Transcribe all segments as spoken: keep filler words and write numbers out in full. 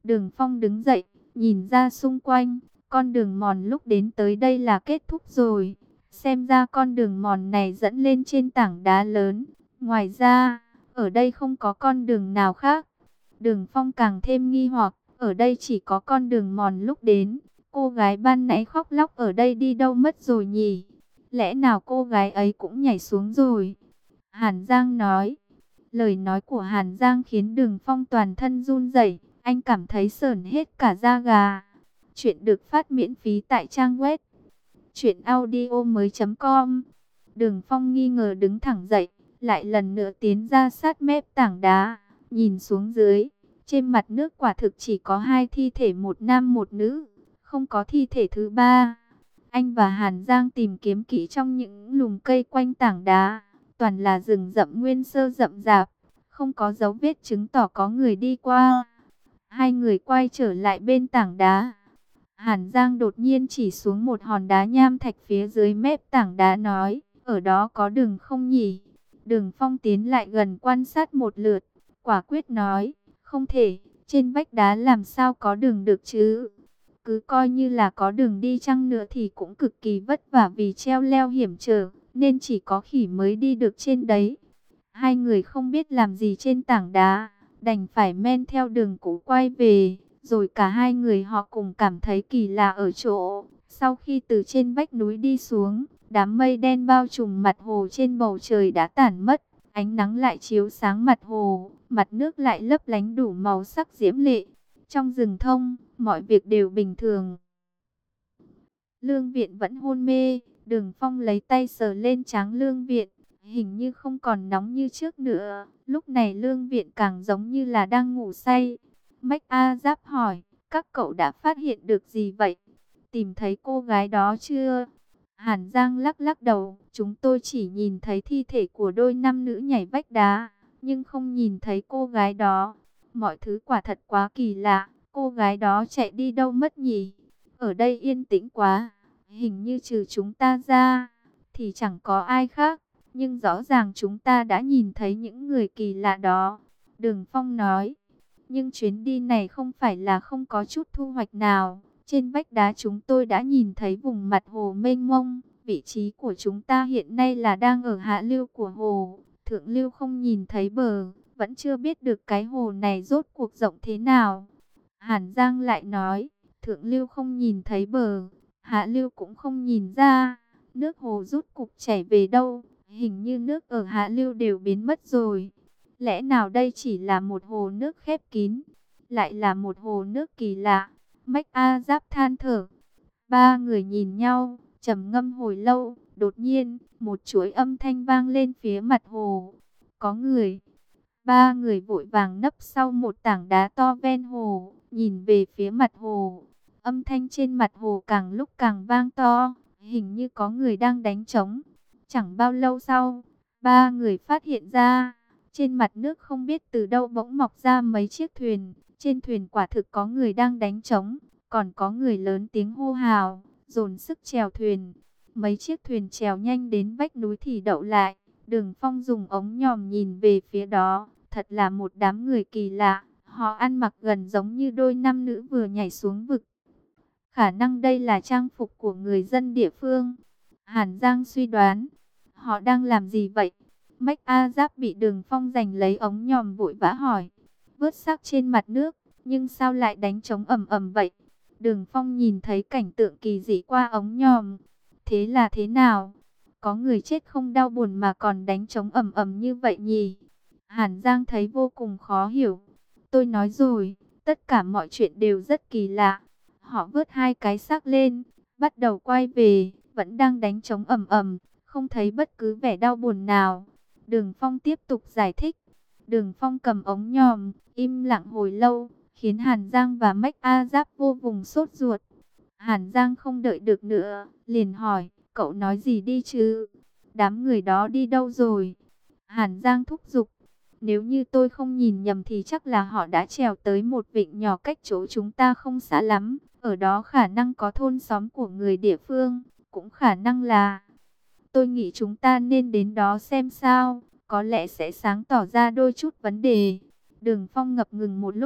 Đường Phong đứng dậy, nhìn ra xung quanh, con đường mòn lúc đến tới đây là kết thúc rồi. Xem ra con đường mòn này dẫn lên trên tảng đá lớn. Ngoài ra, ở đây không có con đường nào khác. Đường Phong càng thêm nghi hoặc, ở đây chỉ có con đường mòn lúc đến. Cô gái ban nãy khóc lóc ở đây đi đâu mất rồi nhỉ? Lẽ nào cô gái ấy cũng nhảy xuống rồi? Hàn Giang nói. Lời nói của Hàn Giang khiến Đường Phong toàn thân run rẩy, anh cảm thấy sởn hết cả da gà. Chuyện được phát miễn phí tại trang web truyện audio mới chấm com. Đường Phong nghi ngờ đứng thẳng dậy, lại lần nữa tiến ra sát mép tảng đá, nhìn xuống dưới. Trên mặt nước quả thực chỉ có hai thi thể, một nam một nữ, không có thi thể thứ ba. Anh và Hàn Giang tìm kiếm kỹ trong những lùm cây quanh tảng đá, toàn là rừng rậm nguyên sơ rậm rạp, không có dấu vết chứng tỏ có người đi qua. Hai người quay trở lại bên tảng đá. Hàn Giang đột nhiên chỉ xuống một hòn đá nham thạch phía dưới mép tảng đá nói, ở đó có đường không nhỉ? Đường Phong tiến lại gần quan sát một lượt, quả quyết nói, không thể, trên vách đá làm sao có đường được chứ? Cứ coi như là có đường đi chăng nữa thì cũng cực kỳ vất vả vì treo leo hiểm trở, nên chỉ có khỉ mới đi được trên đấy. Hai người không biết làm gì trên tảng đá, đành phải men theo đường cũ quay về. Rồi cả hai người họ cùng cảm thấy kỳ lạ ở chỗ, sau khi từ trên vách núi đi xuống, đám mây đen bao trùm mặt hồ trên bầu trời đã tản mất. Ánh nắng lại chiếu sáng mặt hồ, mặt nước lại lấp lánh đủ màu sắc diễm lệ. Trong rừng thông, mọi việc đều bình thường. Lương Viện vẫn hôn mê, Đường Phong lấy tay sờ lên trán Lương Viện, hình như không còn nóng như trước nữa. Lúc này Lương Viện càng giống như là đang ngủ say. Mách A Giáp hỏi, các cậu đã phát hiện được gì vậy? Tìm thấy cô gái đó chưa? Hàn Giang lắc lắc đầu, chúng tôi chỉ nhìn thấy thi thể của đôi nam nữ nhảy vách đá, nhưng không nhìn thấy cô gái đó. Mọi thứ quả thật quá kỳ lạ, cô gái đó chạy đi đâu mất nhỉ? Ở đây yên tĩnh quá, hình như trừ chúng ta ra, thì chẳng có ai khác, nhưng rõ ràng chúng ta đã nhìn thấy những người kỳ lạ đó. Đường Phong nói. Nhưng chuyến đi này không phải là không có chút thu hoạch nào. Trên vách đá chúng tôi đã nhìn thấy vùng mặt hồ mênh mông. Vị trí của chúng ta hiện nay là đang ở hạ lưu của hồ. Thượng lưu không nhìn thấy bờ. Vẫn chưa biết được cái hồ này rốt cuộc rộng thế nào. Hàn Giang lại nói, thượng lưu không nhìn thấy bờ, hạ lưu cũng không nhìn ra. Nước hồ rút cục chảy về đâu? Hình như nước ở hạ lưu đều biến mất rồi. Lẽ nào đây chỉ là một hồ nước khép kín, lại là một hồ nước kỳ lạ? Mách A Giáp than thở. Ba người nhìn nhau, trầm ngâm hồi lâu, đột nhiên, một chuỗi âm thanh vang lên phía mặt hồ. Có người. Ba người vội vàng nấp sau một tảng đá to ven hồ, nhìn về phía mặt hồ. Âm thanh trên mặt hồ càng lúc càng vang to, hình như có người đang đánh trống. Chẳng bao lâu sau, ba người phát hiện ra, trên mặt nước không biết từ đâu bỗng mọc ra mấy chiếc thuyền. Trên thuyền quả thực có người đang đánh trống, còn có người lớn tiếng hô hào, dồn sức chèo thuyền. Mấy chiếc thuyền chèo nhanh đến vách núi thì đậu lại. Đường Phong dùng ống nhòm nhìn về phía đó, thật là một đám người kỳ lạ. Họ ăn mặc gần giống như đôi nam nữ vừa nhảy xuống vực. Khả năng đây là trang phục của người dân địa phương. Hàn Giang suy đoán, họ đang làm gì vậy? Mách A Giáp bị Đường Phong giành lấy ống nhòm vội vã hỏi. Vớt xác trên mặt nước, nhưng sao lại đánh trống ầm ầm vậy? Đường Phong nhìn thấy cảnh tượng kỳ dị qua ống nhòm. Thế là thế nào? Có người chết không đau buồn mà còn đánh trống ầm ầm như vậy nhỉ? Hàn Giang thấy vô cùng khó hiểu. Tôi nói rồi, tất cả mọi chuyện đều rất kỳ lạ. Họ vớt hai cái xác lên, bắt đầu quay về, vẫn đang đánh trống ầm ầm, không thấy bất cứ vẻ đau buồn nào. Đường Phong tiếp tục giải thích. Đường Phong cầm ống nhòm, im lặng hồi lâu, khiến Hàn Giang và Mách A Giáp vô cùng sốt ruột. Hàn Giang không đợi được nữa, liền hỏi, cậu nói gì đi chứ? Đám người đó đi đâu rồi? Hàn Giang thúc giục, nếu như tôi không nhìn nhầm thì chắc là họ đã trèo tới một vịnh nhỏ cách chỗ chúng ta không xa lắm. Ở đó khả năng có thôn xóm của người địa phương, cũng khả năng là... Tôi nghĩ chúng ta nên đến đó xem sao, có lẽ sẽ sáng tỏ ra đôi chút vấn đề. Đường Phong ngập ngừng một lúc,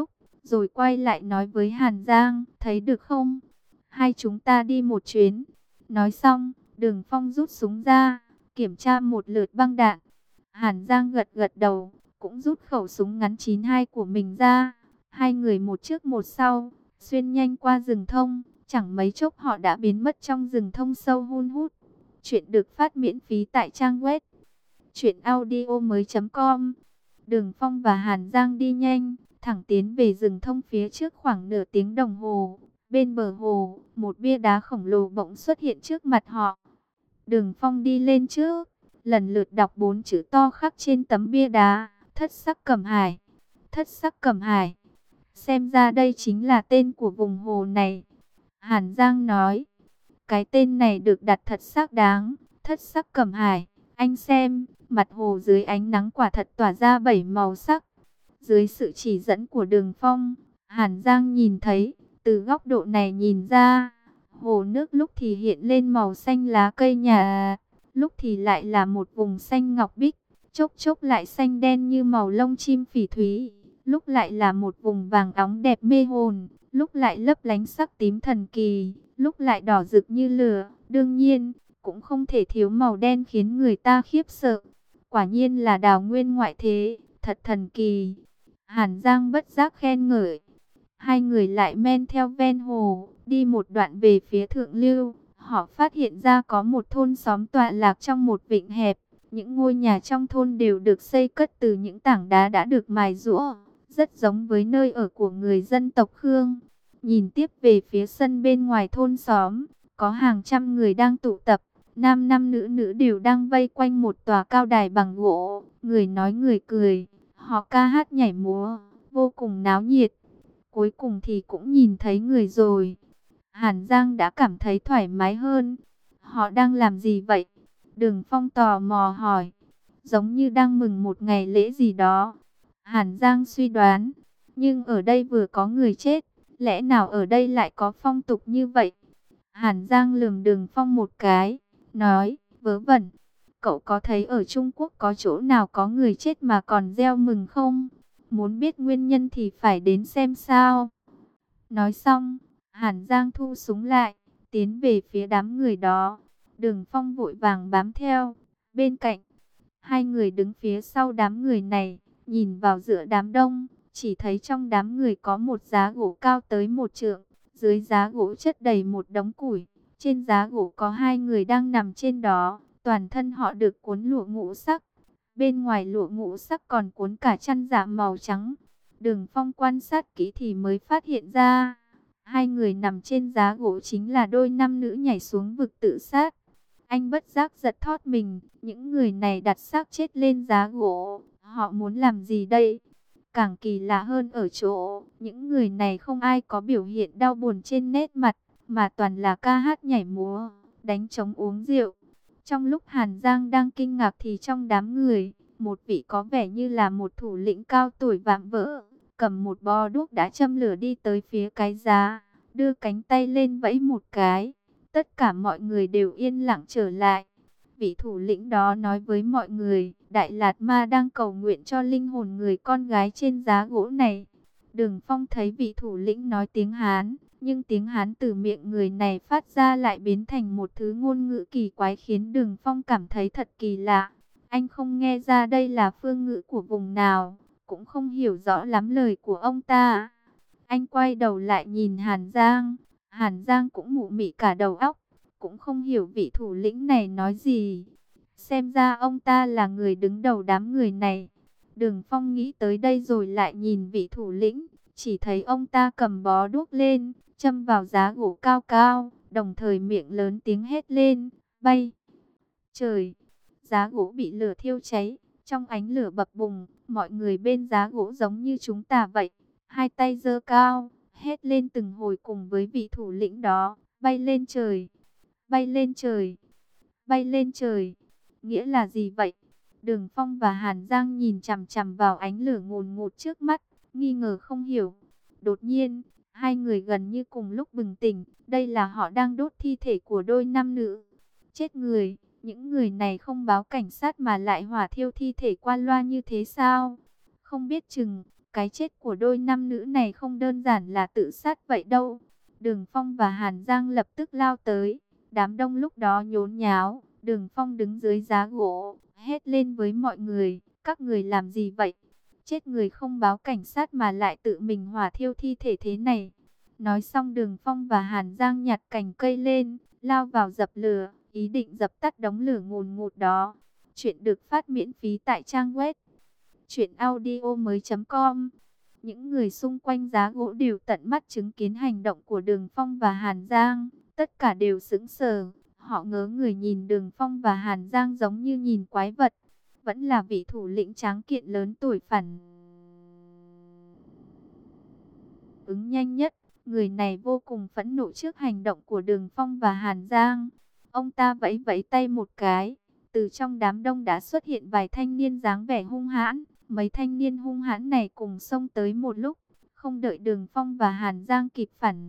rồi quay lại nói với Hàn Giang, thấy được không? Hai chúng ta đi một chuyến. Nói xong, Đường Phong rút súng ra, kiểm tra một lượt băng đạn. Hàn Giang gật gật đầu, cũng rút khẩu súng ngắn chín hai của mình ra. Hai người một trước một sau, xuyên nhanh qua rừng thông, chẳng mấy chốc họ đã biến mất trong rừng thông sâu hun hút. Chuyện được phát miễn phí tại trang web truyện audio mới chấm com. Đường Phong và Hàn Giang đi nhanh, thẳng tiến về rừng thông phía trước khoảng nửa tiếng đồng hồ. Bên bờ hồ, một bia đá khổng lồ bỗng xuất hiện trước mặt họ. Đường Phong đi lên trước, lần lượt đọc bốn chữ to khắc trên tấm bia đá, Thất Sắc Cẩm Hải. Thất Sắc Cẩm Hải. Xem ra đây chính là tên của vùng hồ này. Hàn Giang nói, cái tên này được đặt thật xác đáng, Thất Sắc Cẩm Hải. Anh xem, mặt hồ dưới ánh nắng quả thật tỏa ra bảy màu sắc. Dưới sự chỉ dẫn của Đường Phong, Hàn Giang nhìn thấy, từ góc độ này nhìn ra, hồ nước lúc thì hiện lên màu xanh lá cây nhà, lúc thì lại là một vùng xanh ngọc bích, chốc chốc lại xanh đen như màu lông chim phỉ thúy, lúc lại là một vùng vàng óng đẹp mê hồn, lúc lại lấp lánh sắc tím thần kỳ, lúc lại đỏ rực như lửa. Đương nhiên, cũng không thể thiếu màu đen khiến người ta khiếp sợ. Quả nhiên là đào nguyên ngoại thế, thật thần kỳ. Hàn Giang bất giác khen ngợi. Hai người lại men theo ven hồ, đi một đoạn về phía thượng lưu. Họ phát hiện ra có một thôn xóm tọa lạc trong một vịnh hẹp. Những ngôi nhà trong thôn đều được xây cất từ những tảng đá đã được mài giũa, rất giống với nơi ở của người dân tộc Khương. Nhìn tiếp về phía sân bên ngoài thôn xóm, có hàng trăm người đang tụ tập. Nam nam nữ nữ đều đang vây quanh một tòa cao đài bằng gỗ, người nói người cười, họ ca hát nhảy múa, vô cùng náo nhiệt. Cuối cùng thì cũng nhìn thấy người rồi. Hàn Giang đã cảm thấy thoải mái hơn. Họ đang làm gì vậy? Đường Phong tò mò hỏi. Giống như đang mừng một ngày lễ gì đó. Hàn Giang suy đoán. Nhưng ở đây vừa có người chết, lẽ nào ở đây lại có phong tục như vậy? Hàn Giang lườm Đường Phong một cái, nói, vớ vẩn, cậu có thấy ở Trung Quốc có chỗ nào có người chết mà còn reo mừng không? Muốn biết nguyên nhân thì phải đến xem sao. Nói xong, Hàn Giang thu súng lại, tiến về phía đám người đó. Đường Phong vội vàng bám theo. Bên cạnh, hai người đứng phía sau đám người này, nhìn vào giữa đám đông, chỉ thấy trong đám người có một giá gỗ cao tới một trượng. Dưới giá gỗ chất đầy một đống củi. Trên giá gỗ có hai người đang nằm trên đó. Toàn thân họ được cuốn lụa ngũ sắc. Bên ngoài lụa ngũ sắc còn cuốn cả chăn dạ màu trắng. Đường Phong quan sát kỹ thì mới phát hiện ra, hai người nằm trên giá gỗ chính là đôi nam nữ nhảy xuống vực tự sát. Anh bất giác giật thót mình, những người này đặt xác chết lên giá gỗ, họ muốn làm gì đây? Càng kỳ lạ hơn ở chỗ, những người này không ai có biểu hiện đau buồn trên nét mặt, mà toàn là ca hát nhảy múa, đánh trống uống rượu. Trong lúc Hàn Giang đang kinh ngạc thì trong đám người, một vị có vẻ như là một thủ lĩnh cao tuổi vạm vỡ, cầm một bó đuốc đã châm lửa đi tới phía cái giá, đưa cánh tay lên vẫy một cái. Tất cả mọi người đều yên lặng trở lại. Vị thủ lĩnh đó nói với mọi người, Đại Lạt Ma đang cầu nguyện cho linh hồn người con gái trên giá gỗ này. Đường Phong thấy vị thủ lĩnh nói tiếng Hán, nhưng tiếng Hán từ miệng người này phát ra lại biến thành một thứ ngôn ngữ kỳ quái khiến Đường Phong cảm thấy thật kỳ lạ. Anh không nghe ra đây là phương ngữ của vùng nào, cũng không hiểu rõ lắm lời của ông ta. Anh quay đầu lại nhìn Hàn Giang. Hàn Giang cũng mụ mị cả đầu óc, cũng không hiểu vị thủ lĩnh này nói gì. Xem ra ông ta là người đứng đầu đám người này. Đường Phong nghĩ tới đây rồi lại nhìn vị thủ lĩnh, chỉ thấy ông ta cầm bó đuốc lên, châm vào giá gỗ cao cao, đồng thời miệng lớn tiếng hét lên, bay. Trời! Giá gỗ bị lửa thiêu cháy, trong ánh lửa bập bùng, mọi người bên giá gỗ giống như chúng ta vậy. Hai tay giơ cao, hét lên từng hồi cùng với vị thủ lĩnh đó, bay lên trời, bay lên trời, bay lên trời. Nghĩa là gì vậy? Đường Phong và Hàn Giang nhìn chằm chằm vào ánh lửa ngùn ngụt trước mắt, nghi ngờ không hiểu. Đột nhiên, hai người gần như cùng lúc bừng tỉnh, đây là họ đang đốt thi thể của đôi nam nữ. Chết người, những người này không báo cảnh sát mà lại hỏa thiêu thi thể qua loa như thế sao? Không biết chừng, cái chết của đôi nam nữ này không đơn giản là tự sát vậy đâu. Đường Phong và Hàn Giang lập tức lao tới. Đám đông lúc đó nhốn nháo. Đường Phong đứng dưới giá gỗ, hét lên với mọi người. Các người làm gì vậy? Chết người không báo cảnh sát mà lại tự mình hỏa thiêu thi thể thế này. Nói xong Đường Phong và Hàn Giang nhặt cành cây lên, lao vào dập lửa, ý định dập tắt đống lửa ngùn ngụt đó. Chuyện được phát miễn phí tại trang web truyện audio mới chấm com. Những người xung quanh giá gỗ đều tận mắt chứng kiến hành động của Đường Phong và Hàn Giang. Tất cả đều sững sờ. Họ ngớ người nhìn Đường Phong và Hàn Giang giống như nhìn quái vật. Vẫn là vị thủ lĩnh tráng kiện lớn tuổi phản ứng nhanh nhất. Người này vô cùng phẫn nộ trước hành động của Đường Phong và Hàn Giang. Ông ta vẫy vẫy tay một cái. Từ trong đám đông đã xuất hiện vài thanh niên dáng vẻ hung hãn. Mấy thanh niên hung hãn này cùng xông tới một lúc. Không đợi Đường Phong và Hàn Giang kịp phản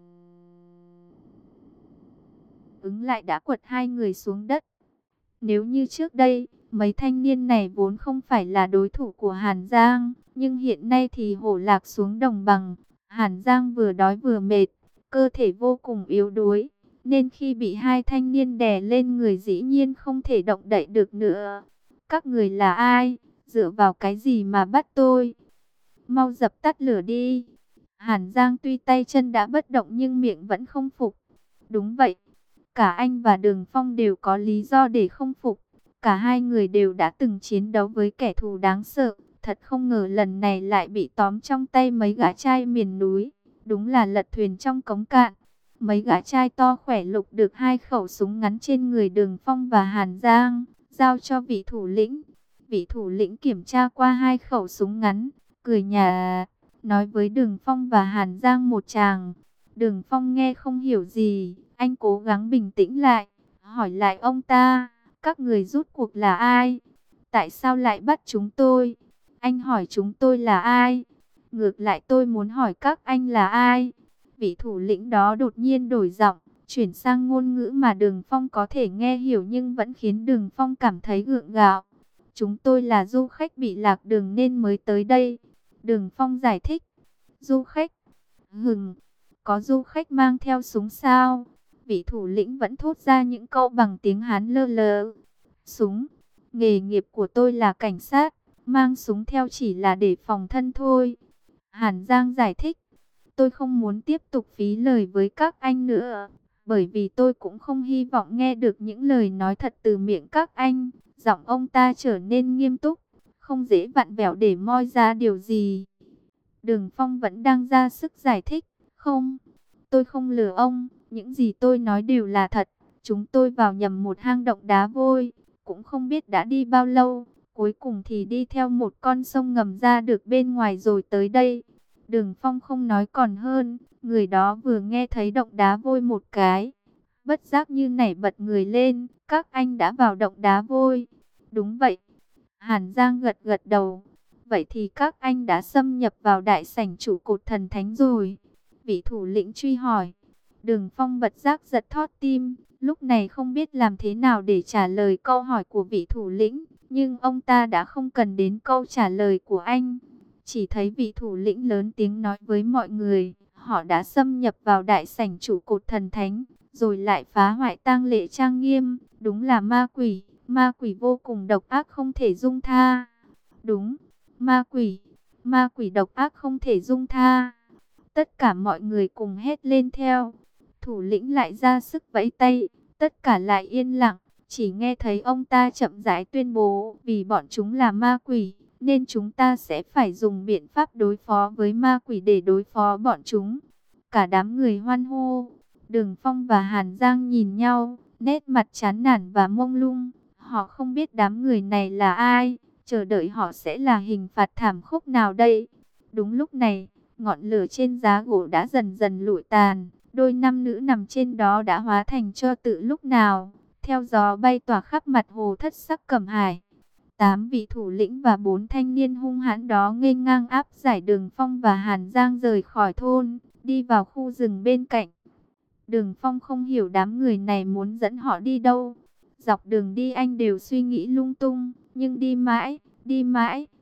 ứng lại đã quật hai người xuống đất. Nếu như trước đây, mấy thanh niên này vốn không phải là đối thủ của Hàn Giang. Nhưng hiện nay thì hổ lạc xuống đồng bằng. Hàn Giang vừa đói vừa mệt, cơ thể vô cùng yếu đuối. Nên khi bị hai thanh niên đè lên người dĩ nhiên không thể động đậy được nữa. Các người là ai? Dựa vào cái gì mà bắt tôi? Mau dập tắt lửa đi. Hàn Giang tuy tay chân đã bất động nhưng miệng vẫn không phục. Đúng vậy, cả anh và Đường Phong đều có lý do để không phục. Cả hai người đều đã từng chiến đấu với kẻ thù đáng sợ. Thật không ngờ lần này lại bị tóm trong tay mấy gã trai miền núi. Đúng là lật thuyền trong cống cạn. Mấy gã trai to khỏe lục được hai khẩu súng ngắn trên người Đường Phong và Hàn Giang, giao cho vị thủ lĩnh. Vị thủ lĩnh kiểm tra qua hai khẩu súng ngắn, cười nhả, nói với Đường Phong và Hàn Giang một tràng. Đường Phong nghe không hiểu gì, anh cố gắng bình tĩnh lại, hỏi lại ông ta, các người rút cuộc là ai? Tại sao lại bắt chúng tôi? Anh hỏi chúng tôi là ai? Ngược lại tôi muốn hỏi các anh là ai? Vị thủ lĩnh đó đột nhiên đổi giọng, chuyển sang ngôn ngữ mà Đường Phong có thể nghe hiểu nhưng vẫn khiến Đường Phong cảm thấy gượng gạo. Chúng tôi là du khách bị lạc đường nên mới tới đây. Đường Phong giải thích. Du khách? Hừm, có du khách mang theo súng sao? Vị thủ lĩnh vẫn thốt ra những câu bằng tiếng Hán lơ lơ. Súng? Nghề nghiệp của tôi là cảnh sát, mang súng theo chỉ là để phòng thân thôi. Hàn Giang giải thích. Tôi không muốn tiếp tục phí lời với các anh nữa, bởi vì tôi cũng không hy vọng nghe được những lời nói thật từ miệng các anh. Giọng ông ta trở nên nghiêm túc, không dễ vặn vẹo để moi ra điều gì. Đường Phong vẫn đang ra sức giải thích. Không, tôi không lừa ông, những gì tôi nói đều là thật. Chúng tôi vào nhầm một hang động đá vôi, cũng không biết đã đi bao lâu. Cuối cùng thì đi theo một con sông ngầm ra được bên ngoài rồi tới đây. Đường Phong không nói còn hơn, người đó vừa nghe thấy động đá vôi một cái, bất giác như nảy bật người lên. Các anh đã vào động đá vôi? Đúng vậy. Hàn Giang gật gật đầu. Vậy thì các anh đã xâm nhập vào đại sảnh trụ cột thần thánh rồi? Vị thủ lĩnh truy hỏi. Đường Phong bật giác giật thót tim, lúc này không biết làm thế nào để trả lời câu hỏi của vị thủ lĩnh, nhưng ông ta đã không cần đến câu trả lời của anh. Chỉ thấy vị thủ lĩnh lớn tiếng nói với mọi người, họ đã xâm nhập vào đại sảnh trụ cột thần thánh, rồi lại phá hoại tang lễ trang nghiêm, đúng là ma quỷ, ma quỷ vô cùng độc ác không thể dung tha. Đúng, ma quỷ, ma quỷ độc ác không thể dung tha. Tất cả mọi người cùng hét lên theo. Thủ lĩnh lại ra sức vẫy tay, tất cả lại yên lặng, chỉ nghe thấy ông ta chậm rãi tuyên bố, vì bọn chúng là ma quỷ, nên chúng ta sẽ phải dùng biện pháp đối phó với ma quỷ để đối phó bọn chúng. Cả đám người hoan hô. Đường Phong và Hàn Giang nhìn nhau, nét mặt chán nản và mông lung. Họ không biết đám người này là ai, chờ đợi họ sẽ là hình phạt thảm khốc nào đây. Đúng lúc này, ngọn lửa trên giá gỗ đã dần dần lụi tàn. Đôi nam nữ nằm trên đó đã hóa thành tro tự lúc nào, theo gió bay tỏa khắp mặt hồ Thất Sắc Cẩm Hải. Tám vị thủ lĩnh và bốn thanh niên hung hãn đó nghênh ngang áp giải Đường Phong và Hàn Giang rời khỏi thôn, đi vào khu rừng bên cạnh. Đường Phong không hiểu đám người này muốn dẫn họ đi đâu. Dọc đường đi anh đều suy nghĩ lung tung, nhưng đi mãi, đi mãi,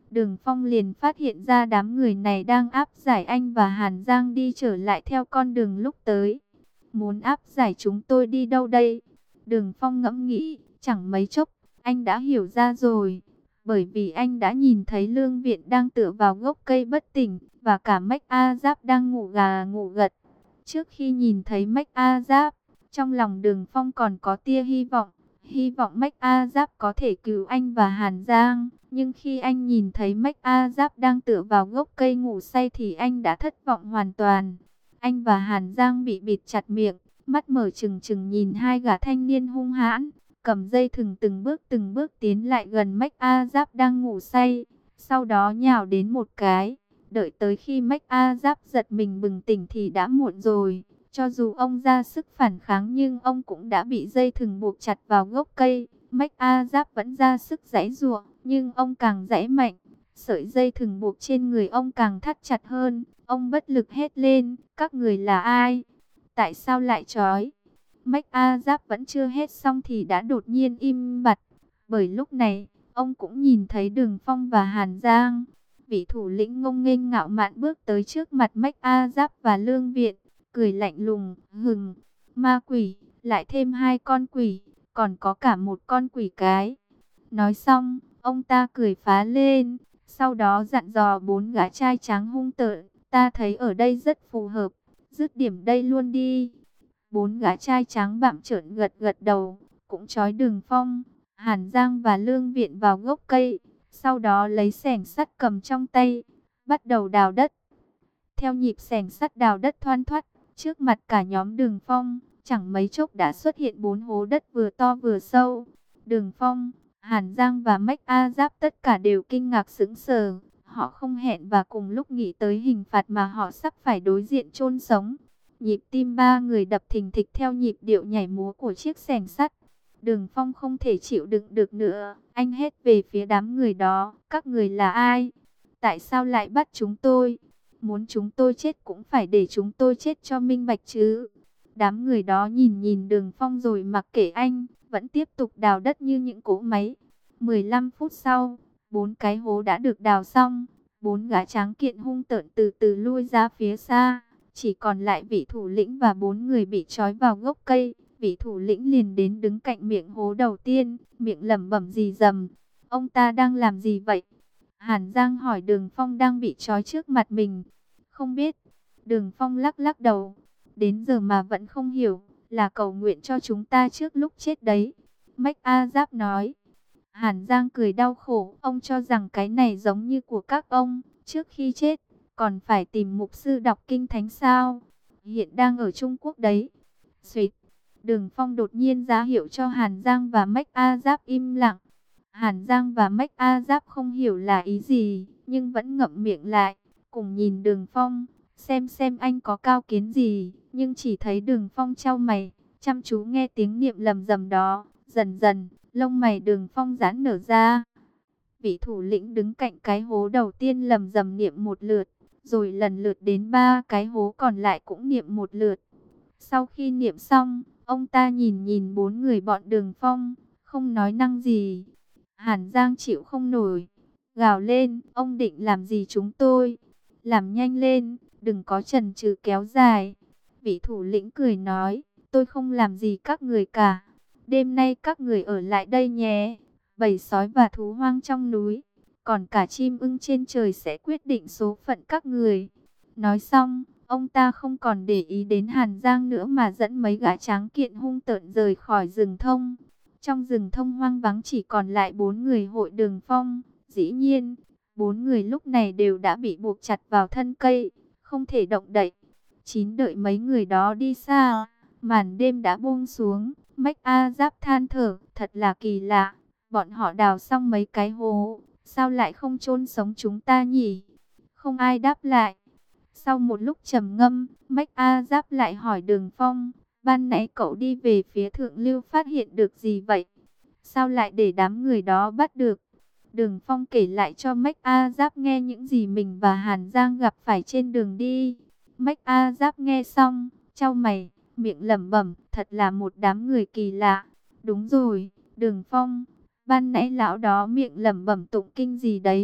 Đường Phong liền phát hiện ra đám người này đang áp giải anh và Hàn Giang đi trở lại theo con đường lúc tới. Muốn áp giải chúng tôi đi đâu đây? Đường Phong ngẫm nghĩ, chẳng mấy chốc, anh đã hiểu ra rồi. Bởi vì anh đã nhìn thấy Lương Viện đang tựa vào gốc cây bất tỉnh, và cả Mách A Giáp đang ngủ gà ngủ gật. Trước khi nhìn thấy Mách A Giáp, trong lòng Đường Phong còn có tia hy vọng. Hy vọng Mách A Giáp có thể cứu anh và Hàn Giang. Nhưng khi anh nhìn thấy Mách A Giáp đang tựa vào gốc cây ngủ say thì anh đã thất vọng hoàn toàn. Anh và Hàn Giang bị bịt chặt miệng, mắt mở trừng trừng nhìn hai gã thanh niên hung hãn, cầm dây thừng từng bước từng bước tiến lại gần Mách A Giáp đang ngủ say. Sau đó nhào đến một cái, đợi tới khi Mách A Giáp giật mình bừng tỉnh thì đã muộn rồi. Cho dù ông ra sức phản kháng nhưng ông cũng đã bị dây thừng buộc chặt vào gốc cây. Mách A Giáp vẫn ra sức giãy giụa, nhưng ông càng giãy mạnh, sợi dây thừng buộc trên người ông càng thắt chặt hơn. Ông bất lực hét lên, các người là ai? Tại sao lại trói? Mách A Giáp vẫn chưa hét xong thì đã đột nhiên im bặt. Bởi lúc này, ông cũng nhìn thấy Đường Phong và Hàn Giang. Vị thủ lĩnh ngông nghênh ngạo mạn bước tới trước mặt Mách A Giáp và Lương Viện, cười lạnh lùng, hừng, ma quỷ, lại thêm hai con quỷ, còn có cả một con quỷ cái. Nói xong, ông ta cười phá lên, sau đó dặn dò bốn gã trai tráng hung tợn, ta thấy ở đây rất phù hợp, dứt điểm đây luôn đi. Bốn gã trai tráng bặm trợn gật gật đầu, cũng trói Đường Phong, Hàn Giang và Lương Viện vào gốc cây, sau đó lấy xẻng sắt cầm trong tay, bắt đầu đào đất. Theo nhịp xẻng sắt đào đất thoăn thoắt, trước mặt cả nhóm Đường Phong, chẳng mấy chốc đã xuất hiện bốn hố đất vừa to vừa sâu. Đường Phong, Hàn Giang và Mách A Giáp tất cả đều kinh ngạc sững sờ. Họ không hẹn và cùng lúc nghĩ tới hình phạt mà họ sắp phải đối diện chôn sống. Nhịp tim ba người đập thình thịch theo nhịp điệu nhảy múa của chiếc xẻng sắt. Đường Phong không thể chịu đựng được nữa. Anh hét về phía đám người đó. Các người là ai? Tại sao lại bắt chúng tôi? Muốn chúng tôi chết cũng phải để chúng tôi chết cho minh bạch chứ. Đám người đó nhìn nhìn Đường Phong rồi mặc kệ anh, vẫn tiếp tục đào đất như những cỗ máy. mười lăm phút sau, bốn cái hố đã được đào xong. Bốn gã tráng kiện hung tợn từ từ lui ra phía xa. Chỉ còn lại vị thủ lĩnh và bốn người bị trói vào gốc cây. Vị thủ lĩnh liền đến đứng cạnh miệng hố đầu tiên, miệng lẩm bẩm rì rầm. Ông ta đang làm gì vậy? Hàn Giang hỏi Đường Phong đang bị trói trước mặt mình. Không biết. Đường Phong lắc lắc đầu. Đến giờ mà vẫn không hiểu, là cầu nguyện cho chúng ta trước lúc chết đấy. Mách A Giáp nói. Hàn Giang cười đau khổ. Ông cho rằng cái này giống như của các ông. Trước khi chết, còn phải tìm mục sư đọc kinh thánh sao? Hiện đang ở Trung Quốc đấy. Xuyệt. Đường Phong đột nhiên ra hiệu cho Hàn Giang và Mách A Giáp im lặng. Hàn Giang và Mách A Giáp không hiểu là ý gì, nhưng vẫn ngậm miệng lại, cùng nhìn Đường Phong, xem xem anh có cao kiến gì. Nhưng chỉ thấy Đường Phong chau mày, chăm chú nghe tiếng niệm lầm rầm đó. Dần dần, lông mày Đường Phong giãn nở ra. Vị thủ lĩnh đứng cạnh cái hố đầu tiên lầm rầm niệm một lượt, rồi lần lượt đến ba cái hố còn lại cũng niệm một lượt. Sau khi niệm xong, ông ta nhìn nhìn bốn người bọn Đường Phong, không nói năng gì. Hàn Giang chịu không nổi, gào lên, ông định làm gì chúng tôi? Làm nhanh lên, đừng có chần chừ kéo dài. Vị thủ lĩnh cười nói, tôi không làm gì các người cả. Đêm nay các người ở lại đây nhé. Bầy sói và thú hoang trong núi, còn cả chim ưng trên trời sẽ quyết định số phận các người. Nói xong, ông ta không còn để ý đến Hàn Giang nữa mà dẫn mấy gã tráng kiện hung tợn rời khỏi rừng thông. Trong rừng thông hoang vắng chỉ còn lại bốn người hội Đường Phong. Dĩ nhiên, bốn người lúc này đều đã bị buộc chặt vào thân cây, không thể động đậy. Chín đợi mấy người đó đi xa, màn đêm đã buông xuống. Mách A Giáp than thở, thật là kỳ lạ. Bọn họ đào xong mấy cái hố, sao lại không chôn sống chúng ta nhỉ? Không ai đáp lại. Sau một lúc trầm ngâm, Mách A Giáp lại hỏi Đường Phong, ban nãy cậu đi về phía thượng lưu phát hiện được gì vậy? Sao lại để đám người đó bắt được? Đường Phong kể lại cho Mách A Giáp nghe những gì mình và Hàn Giang gặp phải trên đường đi. Mách A Giáp nghe xong, chau mày, miệng lẩm bẩm, thật là một đám người kỳ lạ. Đúng rồi, Đường Phong, ban nãy lão đó miệng lẩm bẩm tụng kinh gì đấy,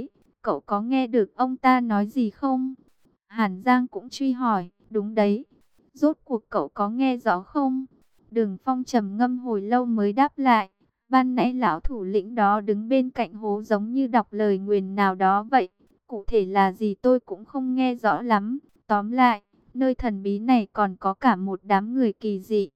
cậu có nghe được ông ta nói gì không? Hàn Giang cũng truy hỏi, đúng đấy. Rốt cuộc cậu có nghe rõ không? Đường Phong trầm ngâm hồi lâu mới đáp lại. Ban nãy lão thủ lĩnh đó đứng bên cạnh hố giống như đọc lời nguyền nào đó vậy. Cụ thể là gì tôi cũng không nghe rõ lắm. Tóm lại, nơi thần bí này còn có cả một đám người kỳ dị.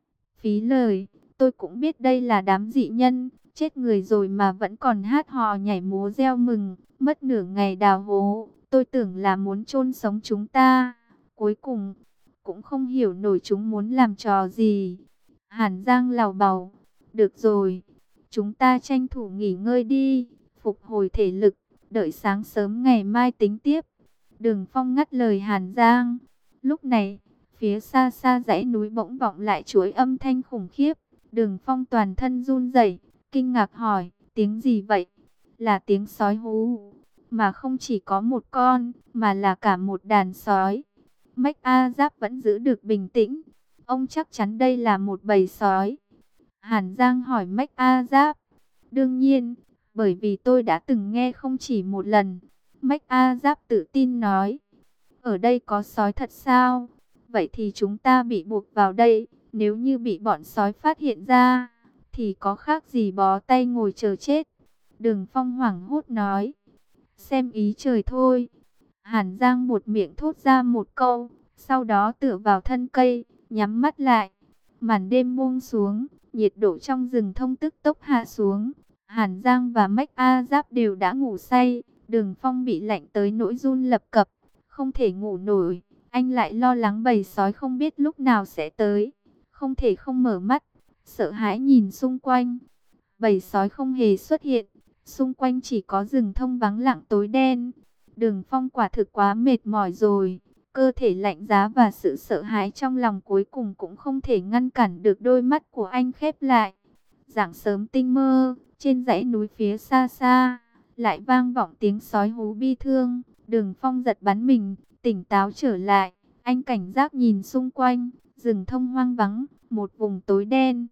Phí lời, tôi cũng biết đây là đám dị nhân, chết người rồi mà vẫn còn hát hò nhảy múa reo mừng, mất nửa ngày đào hố, tôi tưởng là muốn chôn sống chúng ta. Cuối cùng, cũng không hiểu nổi chúng muốn làm trò gì. Hàn Giang lào bào, được rồi, chúng ta tranh thủ nghỉ ngơi đi, phục hồi thể lực, đợi sáng sớm ngày mai tính tiếp. Đường Phong ngắt lời Hàn Giang. Lúc này, phía xa xa dãy núi bỗng vọng lại chuỗi âm thanh khủng khiếp. Đường Phong toàn thân run rẩy, kinh ngạc hỏi, tiếng gì vậy? Là tiếng sói hú, mà không chỉ có một con, mà là cả một đàn sói. Mách A Giáp vẫn giữ được bình tĩnh. Ông chắc chắn đây là một bầy sói. Hàn Giang hỏi Mách A Giáp. Đương nhiên, bởi vì tôi đã từng nghe không chỉ một lần. Mách A Giáp tự tin nói. Ở đây có sói thật sao? Vậy thì chúng ta bị buộc vào đây. Nếu như bị bọn sói phát hiện ra, thì có khác gì bó tay ngồi chờ chết. Đường Phong hoảng hốt nói. Xem ý trời thôi. Hàn Giang một miệng thốt ra một câu, sau đó tựa vào thân cây, nhắm mắt lại. Màn đêm buông xuống, nhiệt độ trong rừng thông tức tốc hạ xuống. Hàn Giang và Mách A Giáp đều đã ngủ say. Đường Phong bị lạnh tới nỗi run lập cập, không thể ngủ nổi. Anh lại lo lắng bầy sói không biết lúc nào sẽ tới, không thể không mở mắt, sợ hãi nhìn xung quanh. Bầy sói không hề xuất hiện, xung quanh chỉ có rừng thông vắng lặng tối đen. Đường Phong quả thực quá mệt mỏi rồi, cơ thể lạnh giá và sự sợ hãi trong lòng cuối cùng cũng không thể ngăn cản được đôi mắt của anh khép lại. Rạng sớm tinh mơ, trên dãy núi phía xa xa, lại vang vọng tiếng sói hú bi thương. Đường Phong giật bắn mình, tỉnh táo trở lại, anh cảnh giác nhìn xung quanh, rừng thông hoang vắng, một vùng tối đen.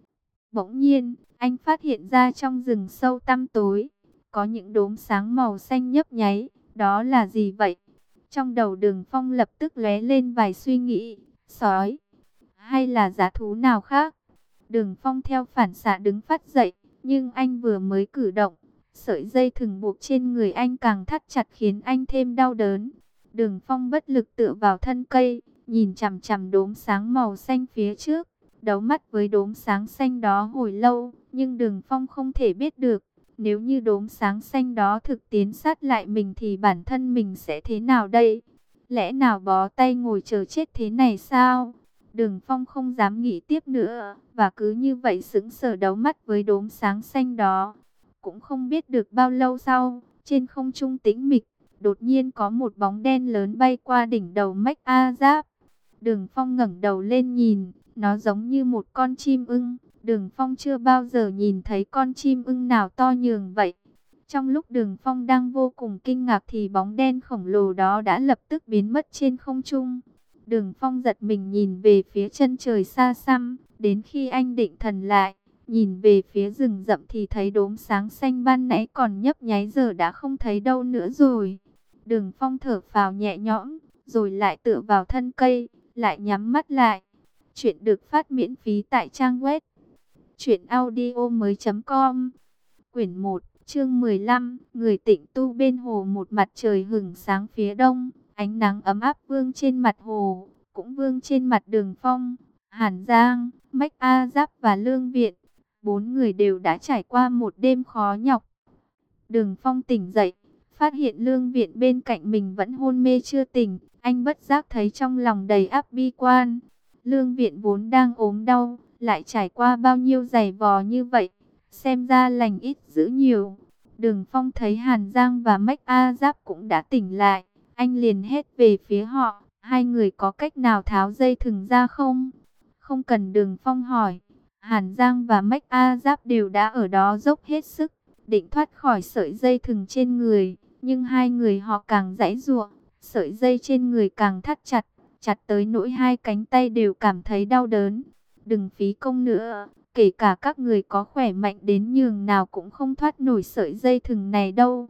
Bỗng nhiên, anh phát hiện ra trong rừng sâu tăm tối, có những đốm sáng màu xanh nhấp nháy, đó là gì vậy? Trong đầu Đường Phong lập tức lóe lên vài suy nghĩ, sói, hay là dã thú nào khác? Đường Phong theo phản xạ đứng phát dậy, nhưng anh vừa mới cử động, sợi dây thừng buộc trên người anh càng thắt chặt khiến anh thêm đau đớn. Đường Phong bất lực tựa vào thân cây, nhìn chằm chằm đốm sáng màu xanh phía trước, đấu mắt với đốm sáng xanh đó hồi lâu, nhưng Đường Phong không thể biết được, nếu như đốm sáng xanh đó thực tiến sát lại mình thì bản thân mình sẽ thế nào đây? Lẽ nào bó tay ngồi chờ chết thế này sao? Đường Phong không dám nghĩ tiếp nữa, và cứ như vậy sững sờ đấu mắt với đốm sáng xanh đó. Cũng không biết được bao lâu sau, trên không trung tĩnh mịch, đột nhiên có một bóng đen lớn bay qua đỉnh đầu Mách A Giáp. Đường Phong ngẩng đầu lên nhìn, nó giống như một con chim ưng. Đường Phong chưa bao giờ nhìn thấy con chim ưng nào to nhường vậy. Trong lúc Đường Phong đang vô cùng kinh ngạc thì bóng đen khổng lồ đó đã lập tức biến mất trên không trung. Đường Phong giật mình nhìn về phía chân trời xa xăm, đến khi anh định thần lại, nhìn về phía rừng rậm thì thấy đốm sáng xanh ban nãy còn nhấp nháy giờ đã không thấy đâu nữa rồi. Đường Phong thở phào nhẹ nhõm, rồi lại tựa vào thân cây, lại nhắm mắt lại. Chuyện được phát miễn phí tại trang web truyện audio mới chấm com. Quyển một, chương mười lăm, người tịnh tu bên hồ. Một mặt trời hửng sáng phía đông, ánh nắng ấm áp vương trên mặt hồ, cũng vương trên mặt Đường Phong, Hàn Giang, Mách A Giáp và Lương Viện. Bốn người đều đã trải qua một đêm khó nhọc. Đường Phong tỉnh dậy, phát hiện Lương Viện bên cạnh mình vẫn hôn mê chưa tỉnh. Anh bất giác thấy trong lòng đầy áp bi quan. Lương Viện vốn đang ốm đau, lại trải qua bao nhiêu giày vò như vậy, xem ra lành ít dữ nhiều. Đường Phong thấy Hàn Giang và Mách A Giáp cũng đã tỉnh lại, anh liền hét về phía họ, hai người có cách nào tháo dây thừng ra không? Không cần Đường Phong hỏi, Hàn Giang và Mách A Giáp đều đã ở đó dốc hết sức, định thoát khỏi sợi dây thừng trên người, nhưng hai người họ càng giãy giụa, sợi dây trên người càng thắt chặt, chặt tới nỗi hai cánh tay đều cảm thấy đau đớn. Đừng phí công nữa, kể cả các người có khỏe mạnh đến nhường nào cũng không thoát nổi sợi dây thừng này đâu.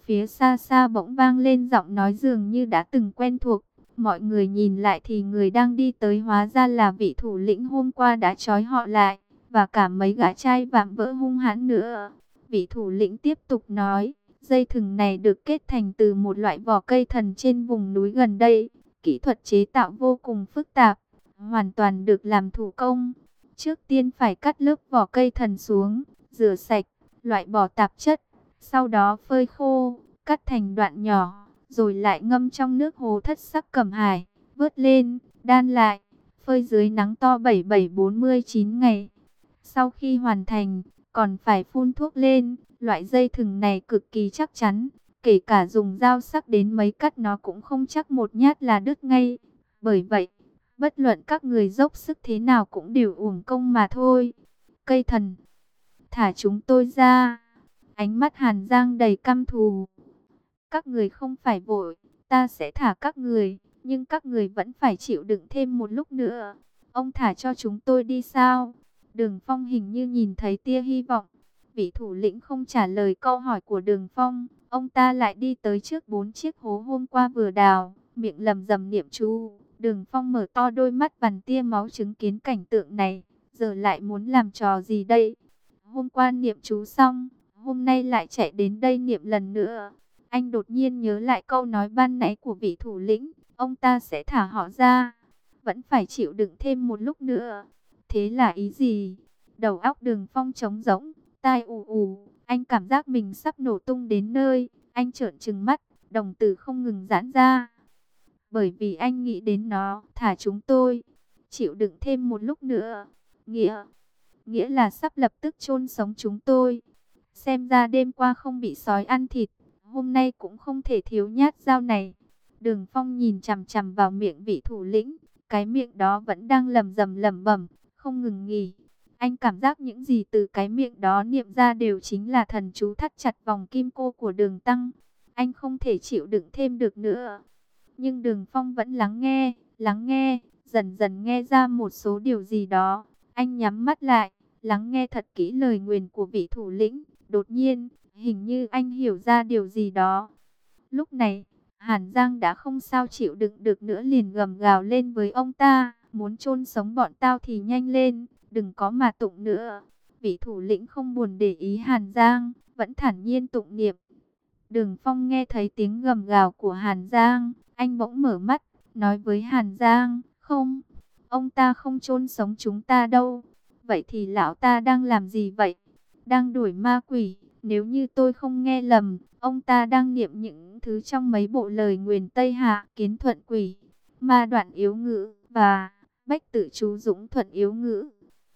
Phía xa xa bỗng vang lên giọng nói dường như đã từng quen thuộc. Mọi người nhìn lại thì người đang đi tới hóa ra là vị thủ lĩnh hôm qua đã trói họ lại, và cả mấy gã trai vạm vỡ hung hãn nữa. Vị thủ lĩnh tiếp tục nói, dây thừng này được kết thành từ một loại vỏ cây thần trên vùng núi gần đây. Kỹ thuật chế tạo vô cùng phức tạp, hoàn toàn được làm thủ công. Trước tiên phải cắt lớp vỏ cây thần xuống, rửa sạch, loại bỏ tạp chất. Sau đó phơi khô, cắt thành đoạn nhỏ, rồi lại ngâm trong nước hồ thất sắc Cẩm Hải, vớt lên, đan lại, phơi dưới nắng to bảy bảy bốn mươi chín ngày. Sau khi hoàn thành, còn phải phun thuốc lên. Loại dây thừng này cực kỳ chắc chắn, kể cả dùng dao sắc đến mấy cắt nó cũng không chắc một nhát là đứt ngay. Bởi vậy, bất luận các người dốc sức thế nào cũng đều uổng công mà thôi. Cây thần, thả chúng tôi ra. Ánh mắt Hàn Giang đầy căm thù. Các người không phải vội, ta sẽ thả các người, nhưng các người vẫn phải chịu đựng thêm một lúc nữa. Ông thả cho chúng tôi đi sao? Đường Phong hình như nhìn thấy tia hy vọng. Vị thủ lĩnh không trả lời câu hỏi của Đường Phong, ông ta lại đi tới trước bốn chiếc hố hôm qua vừa đào, miệng lầm rầm niệm chú. Đường Phong mở to đôi mắt vằn tia máu chứng kiến cảnh tượng này, giờ lại muốn làm trò gì đây? Hôm qua niệm chú xong, hôm nay lại chạy đến đây niệm lần nữa. Anh đột nhiên nhớ lại câu nói ban nãy của vị thủ lĩnh, ông ta sẽ thả họ ra, vẫn phải chịu đựng thêm một lúc nữa. Thế là ý gì? Đầu óc Đường Phong trống rỗng, tai ù ù, anh cảm giác mình sắp nổ tung đến nơi. Anh trợn trừng mắt, đồng tử không ngừng giãn ra. Bởi vì anh nghĩ đến nó, thả chúng tôi, chịu đựng thêm một lúc nữa. Nghĩa, nghĩa là sắp lập tức chôn sống chúng tôi. Xem ra đêm qua không bị sói ăn thịt, hôm nay cũng không thể thiếu nhát dao này. Đường Phong nhìn chằm chằm vào miệng vị thủ lĩnh, cái miệng đó vẫn đang lầm rầm lẩm bẩm, không ngừng nghỉ. Anh cảm giác những gì từ cái miệng đó niệm ra đều chính là thần chú thắt chặt vòng kim cô của Đường Tăng. Anh không thể chịu đựng thêm được nữa. Nhưng Đường Phong vẫn lắng nghe, lắng nghe, dần dần nghe ra một số điều gì đó. Anh nhắm mắt lại, lắng nghe thật kỹ lời nguyền của vị thủ lĩnh. Đột nhiên, hình như anh hiểu ra điều gì đó. Lúc này, Hàn Giang đã không sao chịu đựng được nữa, liền gầm gào lên với ông ta, muốn chôn sống bọn tao thì nhanh lên, đừng có mà tụng nữa. Vị thủ lĩnh không buồn để ý Hàn Giang, vẫn thản nhiên tụng niệm. Đường Phong nghe thấy tiếng gầm gào của Hàn Giang, anh bỗng mở mắt, nói với Hàn Giang, không, ông ta không chôn sống chúng ta đâu. Vậy thì lão ta đang làm gì vậy? Đang đuổi ma quỷ. Nếu như tôi không nghe lầm, ông ta đang niệm những thứ trong mấy bộ lời nguyền Tây Hạ, Kiến Thuận Quỷ, Ma Đoạn Yếu Ngữ và Bách Tự Chú Dũng Thuận Yếu Ngữ.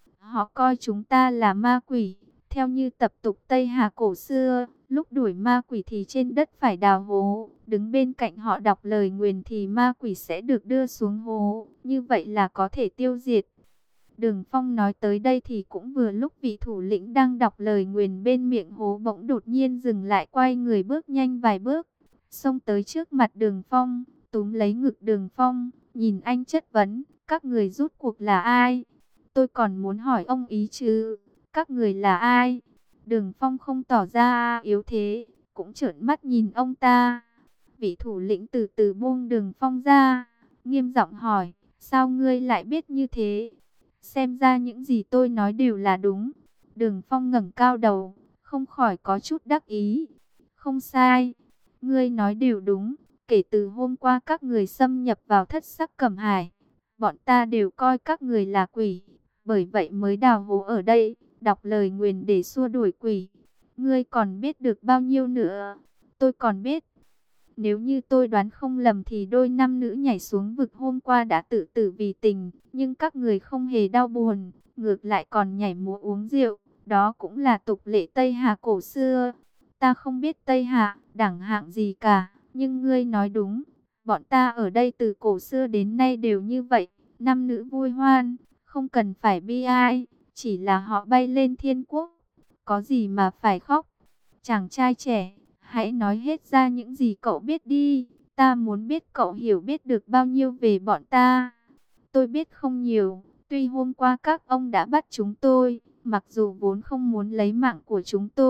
Họ coi chúng ta là ma quỷ. Theo như tập tục Tây Hà cổ xưa, lúc đuổi ma quỷ thì trên đất phải đào hố, đứng bên cạnh họ đọc lời nguyền thì ma quỷ sẽ được đưa xuống hố, như vậy là có thể tiêu diệt. Đường Phong nói tới đây thì cũng vừa lúc vị thủ lĩnh đang đọc lời nguyền bên miệng hố bỗng đột nhiên dừng lại, quay người bước nhanh vài bước, xông tới trước mặt Đường Phong, túm lấy ngực Đường Phong, nhìn anh chất vấn, các người rút cuộc là ai? Tôi còn muốn hỏi ông ý chứ, các người là ai? Đường Phong không tỏ ra yếu thế, cũng trợn mắt nhìn ông ta. Vị thủ lĩnh từ từ buông Đường Phong ra, nghiêm giọng hỏi, sao ngươi lại biết như thế? Xem ra những gì tôi nói đều là đúng. Đường Phong ngẩng cao đầu, không khỏi có chút đắc ý. Không sai, ngươi nói đều đúng. Kể từ hôm qua các người xâm nhập vào thất sắc Cẩm Hải, bọn ta đều coi các người là quỷ. Bởi vậy mới đào hố ở đây, đọc lời nguyền để xua đuổi quỷ. Ngươi còn biết được bao nhiêu nữa? Tôi còn biết. Nếu như tôi đoán không lầm thì đôi nam nữ nhảy xuống vực hôm qua đã tự tử vì tình, nhưng các người không hề đau buồn, ngược lại còn nhảy múa uống rượu, đó cũng là tục lệ Tây Hà cổ xưa. Ta không biết Tây Hà đẳng hạng gì cả, nhưng ngươi nói đúng, bọn ta ở đây từ cổ xưa đến nay đều như vậy, nam nữ vui hoan, không cần phải bi ai, chỉ là họ bay lên thiên quốc, có gì mà phải khóc. Chàng trai trẻ, hãy nói hết ra những gì cậu biết đi. Ta muốn biết cậu hiểu biết được bao nhiêu về bọn ta. Tôi biết không nhiều. Tuy hôm qua các ông đã bắt chúng tôi, mặc dù vốn không muốn lấy mạng của chúng tôi,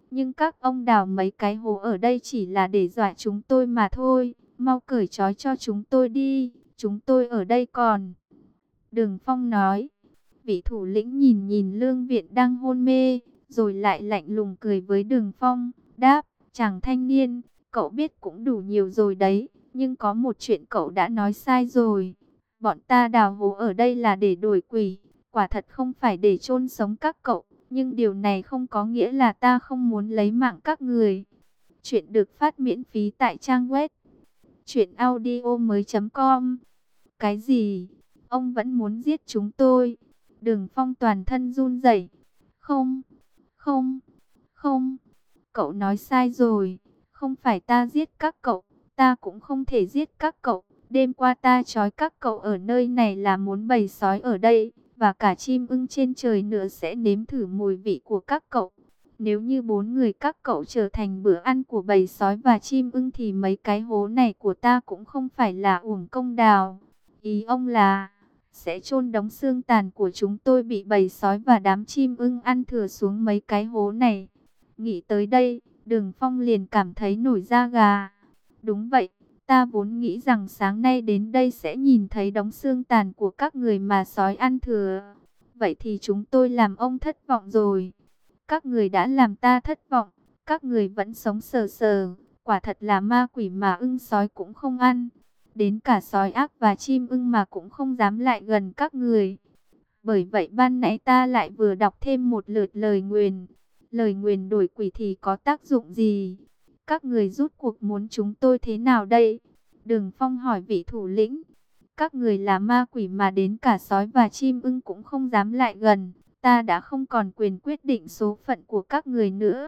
Nhưng các ông đào mấy cái hố ở đây chỉ là để dọa chúng tôi mà thôi. Mau cởi trói cho chúng tôi đi, chúng tôi ở đây còn. Đường Phong nói. Vị thủ lĩnh nhìn nhìn Lương Viện đang hôn mê, rồi lại lạnh lùng cười với Đường Phong, đáp, chàng thanh niên, cậu biết cũng đủ nhiều rồi đấy, nhưng có một chuyện cậu đã nói sai rồi. Bọn ta đào hố ở đây là để đuổi quỷ, quả thật không phải để chôn sống các cậu, nhưng điều này không có nghĩa là ta không muốn lấy mạng các người. Chuyện được phát miễn phí tại trang web truyện audio mới.com. Cái gì? Ông vẫn muốn giết chúng tôi? Đường Phong toàn thân run rẩy. Không, không, không. Cậu nói sai rồi. Không phải ta giết các cậu. Ta cũng không thể giết các cậu. Đêm qua ta trói các cậu ở nơi này là muốn bầy sói ở đây. Và cả chim ưng trên trời nữa sẽ nếm thử mùi vị của các cậu. Nếu như bốn người các cậu trở thành bữa ăn của bầy sói và chim ưng thì mấy cái hố này của ta cũng không phải là uổng công đào. Ý ông là sẽ chôn đống xương tàn của chúng tôi bị bầy sói và đám chim ưng ăn thừa xuống mấy cái hố này. Nghĩ tới đây, Đường Phong liền cảm thấy nổi da gà. Đúng vậy, ta vốn nghĩ rằng sáng nay đến đây sẽ nhìn thấy đống xương tàn của các người mà sói ăn thừa. Vậy thì chúng tôi làm ông thất vọng rồi. Các người đã làm ta thất vọng, các người vẫn sống sờ sờ, quả thật là ma quỷ mà ưng sói cũng không ăn. Đến cả sói ác và chim ưng mà cũng không dám lại gần các người. Bởi vậy ban nãy ta lại vừa đọc thêm một lượt lời nguyền. Lời nguyền đuổi quỷ thì có tác dụng gì? Các người rút cuộc muốn chúng tôi thế nào đây? Đường Phong hỏi vị thủ lĩnh. Các người là ma quỷ mà đến cả sói và chim ưng cũng không dám lại gần. Ta đã không còn quyền quyết định số phận của các người nữa.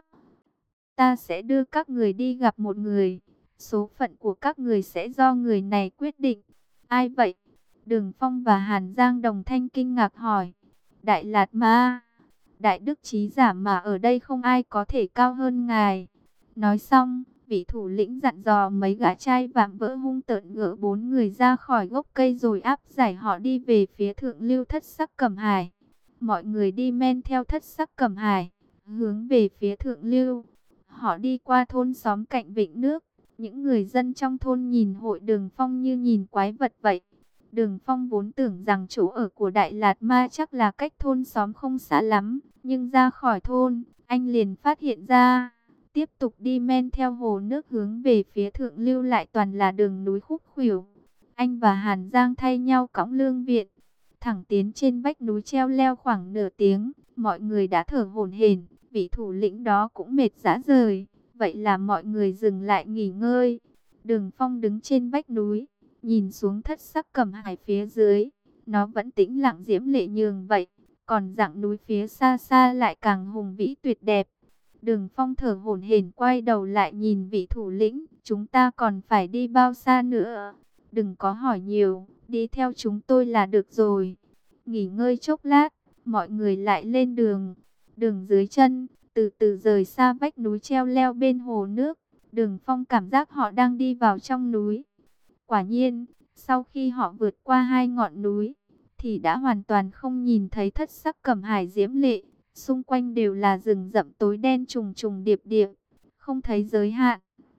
Ta sẽ đưa các người đi gặp một người. Số phận của các người sẽ do người này quyết định. Ai vậy? Đường Phong và Hàn Giang đồng thanh kinh ngạc hỏi. Đại Lạt Ma. Đại đức trí giả mà ở đây không ai có thể cao hơn ngài. Nói xong, vị thủ lĩnh dặn dò mấy gã trai vạm vỡ hung tợn gỡ bốn người ra khỏi gốc cây rồi áp giải họ đi về phía thượng lưu Thất Sắc Cẩm Hải. Mọi người đi men theo Thất Sắc Cẩm Hải, hướng về phía thượng lưu. Họ đi qua thôn xóm cạnh vịnh nước. Những người dân trong thôn nhìn hội Đường Phong như nhìn quái vật vậy. Đường Phong vốn tưởng rằng chỗ ở của Đại Lạt Ma chắc là cách thôn xóm không xa lắm. Nhưng ra khỏi thôn, anh liền phát hiện ra. Tiếp tục đi men theo hồ nước hướng về phía thượng lưu lại toàn là đường núi khúc khuỷu. Anh và Hàn Giang thay nhau cõng Lương Viện. Thẳng tiến trên vách núi treo leo khoảng nửa tiếng. Mọi người đã thở hổn hển. Vị thủ lĩnh đó cũng mệt rã rời. Vậy là mọi người dừng lại nghỉ ngơi. Đường Phong đứng trên vách núi, nhìn xuống Thất Sắc Cẩm Hải phía dưới. Nó vẫn tĩnh lặng diễm lệ nhường vậy. Còn dặng núi phía xa xa lại càng hùng vĩ tuyệt đẹp. Đường Phong thở hổn hển quay đầu lại nhìn vị thủ lĩnh. Chúng ta còn phải đi bao xa nữa? Đừng có hỏi nhiều, đi theo chúng tôi là được rồi. Nghỉ ngơi chốc lát, mọi người lại lên đường. Đường dưới chân, từ từ rời xa vách núi treo leo bên hồ nước. Đường Phong cảm giác họ đang đi vào trong núi. Quả nhiên, sau khi họ vượt qua hai ngọn núi, thì đã hoàn toàn không nhìn thấy Thất Sắc Cẩm Hải diễm lệ. Xung quanh đều là rừng rậm tối đen trùng trùng điệp điệp, không thấy giới hạn.